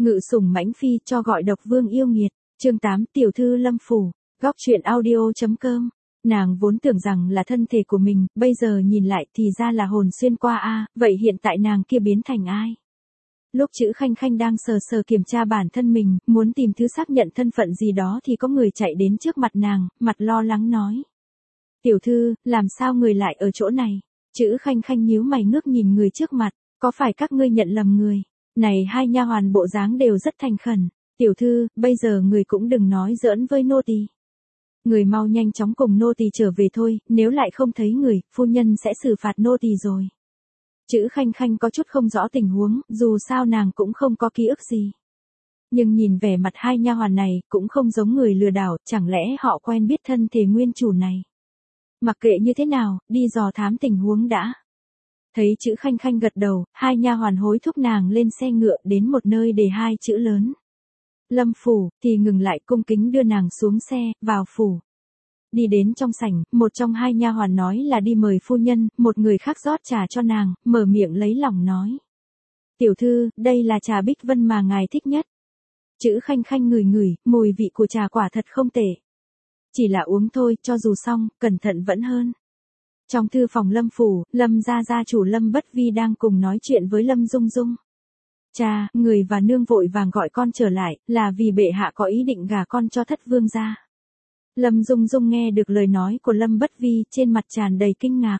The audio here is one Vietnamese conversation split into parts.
Ngự sủng mãnh phi cho gọi độc vương yêu nghiệt. Chương 8 Tiểu thư Lâm Phủ. Góc truyện audio.com. Nàng vốn tưởng rằng là thân thể của mình, bây giờ nhìn lại thì ra là hồn xuyên qua a, vậy hiện tại nàng kia biến thành ai? Lúc Chữ Khanh Khanh đang sờ sờ kiểm tra bản thân mình, muốn tìm thứ xác nhận thân phận gì đó thì có người chạy đến trước mặt nàng, mặt lo lắng nói. Tiểu thư, làm sao người lại ở chỗ này? Chữ Khanh Khanh nhíu mày ngước nhìn người trước mặt, có phải các ngươi nhận lầm người? Này hai nha hoàn bộ dáng đều rất thành khẩn. Tiểu thư, bây giờ người cũng đừng nói giỡn với nô tỳ. Người mau nhanh chóng cùng nô tỳ trở về thôi, nếu lại không thấy người, phu nhân sẽ xử phạt nô tỳ rồi. Chữ Khanh Khanh có chút không rõ tình huống, dù sao nàng cũng không có ký ức gì. Nhưng nhìn vẻ mặt hai nha hoàn này, cũng không giống người lừa đảo, chẳng lẽ họ quen biết thân thể nguyên chủ này. Mặc kệ như thế nào, đi dò thám tình huống đã. Thấy Chữ Khanh Khanh gật đầu, hai nha hoàn hối thúc nàng lên xe ngựa đến một nơi để hai chữ lớn. Lâm Phủ, thì ngừng lại cung kính đưa nàng xuống xe, vào phủ. Đi đến trong sảnh, một trong hai nha hoàn nói là đi mời phu nhân, một người khác rót trà cho nàng, mở miệng lấy lòng nói. Tiểu thư, đây là trà Bích Vân mà ngài thích nhất. Chữ Khanh Khanh ngửi ngửi, mùi vị của trà quả thật không tệ. Chỉ là uống thôi, cho dù xong, cẩn thận vẫn hơn. Trong thư phòng Lâm Phủ, Lâm gia chủ Lâm Bất Vi đang cùng nói chuyện với Lâm Dung Dung. Cha, người và nương vội vàng gọi con trở lại, là vì bệ hạ có ý định gả con cho thất vương gia. Lâm Dung Dung nghe được lời nói của Lâm Bất Vi, trên mặt tràn đầy kinh ngạc.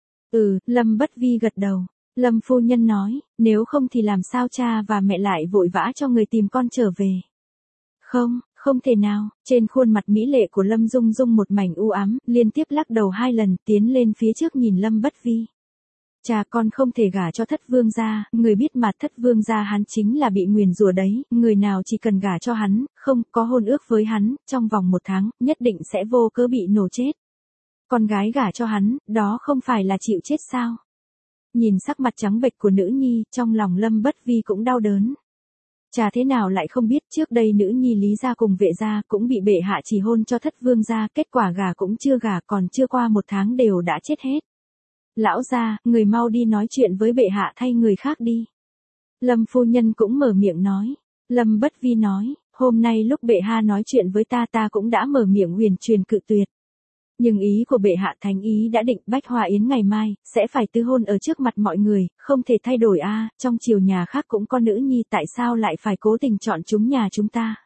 Lâm Bất Vi gật đầu. Lâm phu nhân nói, nếu không thì làm sao cha và mẹ lại vội vã cho người tìm con trở về. Không thể nào, trên khuôn mặt mỹ lệ của Lâm Dung Dung một mảnh u ám, liên tiếp lắc đầu hai lần, tiến lên phía trước nhìn Lâm Bất Vi. Cha con không thể gả cho thất vương gia, người biết mà thất vương gia hắn chính là bị nguyền rủa đấy, người nào chỉ cần gả cho hắn, không có hôn ước với hắn, trong vòng 1 tháng, nhất định sẽ vô cớ bị nổ chết. Con gái gả cho hắn, đó không phải là chịu chết sao? Nhìn sắc mặt trắng bệch của nữ nhi, trong lòng Lâm Bất Vi cũng đau đớn. Cha thế nào lại không biết trước đây nữ nhi Lý gia cùng Vệ gia cũng bị bệ hạ chỉ hôn cho thất vương gia, kết quả gả cũng chưa gả, còn chưa qua 1 tháng đều đã chết hết. Lão gia, người mau đi nói chuyện với bệ hạ thay người khác đi. Lâm phu nhân cũng mở miệng nói. Lâm Bất Vi nói, hôm nay lúc bệ hạ nói chuyện với ta cũng đã mở miệng huyền truyền cự tuyệt. Nhưng ý của bệ hạ thánh ý đã định Bách Hoa Yến ngày mai, sẽ phải tư hôn ở trước mặt mọi người, không thể thay đổi trong triều nhà khác cũng có nữ nhi tại sao lại phải cố tình chọn chúng nhà chúng ta.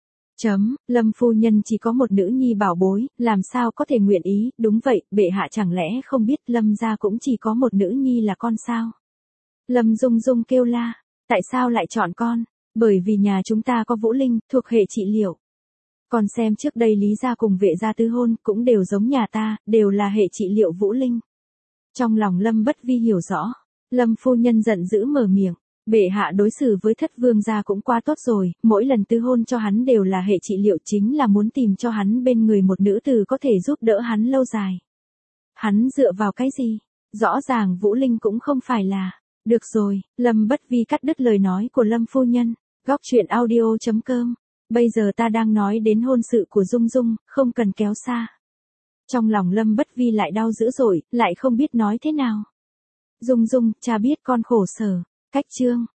Lâm phu nhân chỉ có một nữ nhi bảo bối, làm sao có thể nguyện ý, đúng vậy, bệ hạ chẳng lẽ không biết Lâm gia cũng chỉ có một nữ nhi là con sao? Lâm Dung Dung kêu la, tại sao lại chọn con? Bởi vì nhà chúng ta có Vũ Linh, thuộc hệ trị liệu. Còn xem trước đây Lý gia cùng Vệ gia tư hôn, cũng đều giống nhà ta, đều là hệ trị liệu Vũ Linh. Trong lòng Lâm Bất Vi hiểu rõ, Lâm phu nhân giận dữ mở miệng. Bệ hạ đối xử với thất vương gia cũng quá tốt rồi, mỗi lần tư hôn cho hắn đều là hệ trị liệu, chính là muốn tìm cho hắn bên người một nữ tử có thể giúp đỡ hắn lâu dài. Hắn dựa vào cái gì? Rõ ràng Vũ Linh cũng không phải là. Được rồi, Lâm Bất Vi cắt đứt lời nói của Lâm phu nhân. Góc truyện audio.com. Bây giờ ta đang nói đến hôn sự của Dung Dung, không cần kéo xa. Trong lòng Lâm Bất Vi lại đau dữ dội, lại không biết nói thế nào. Dung Dung, cha biết con khổ sở. Cách chương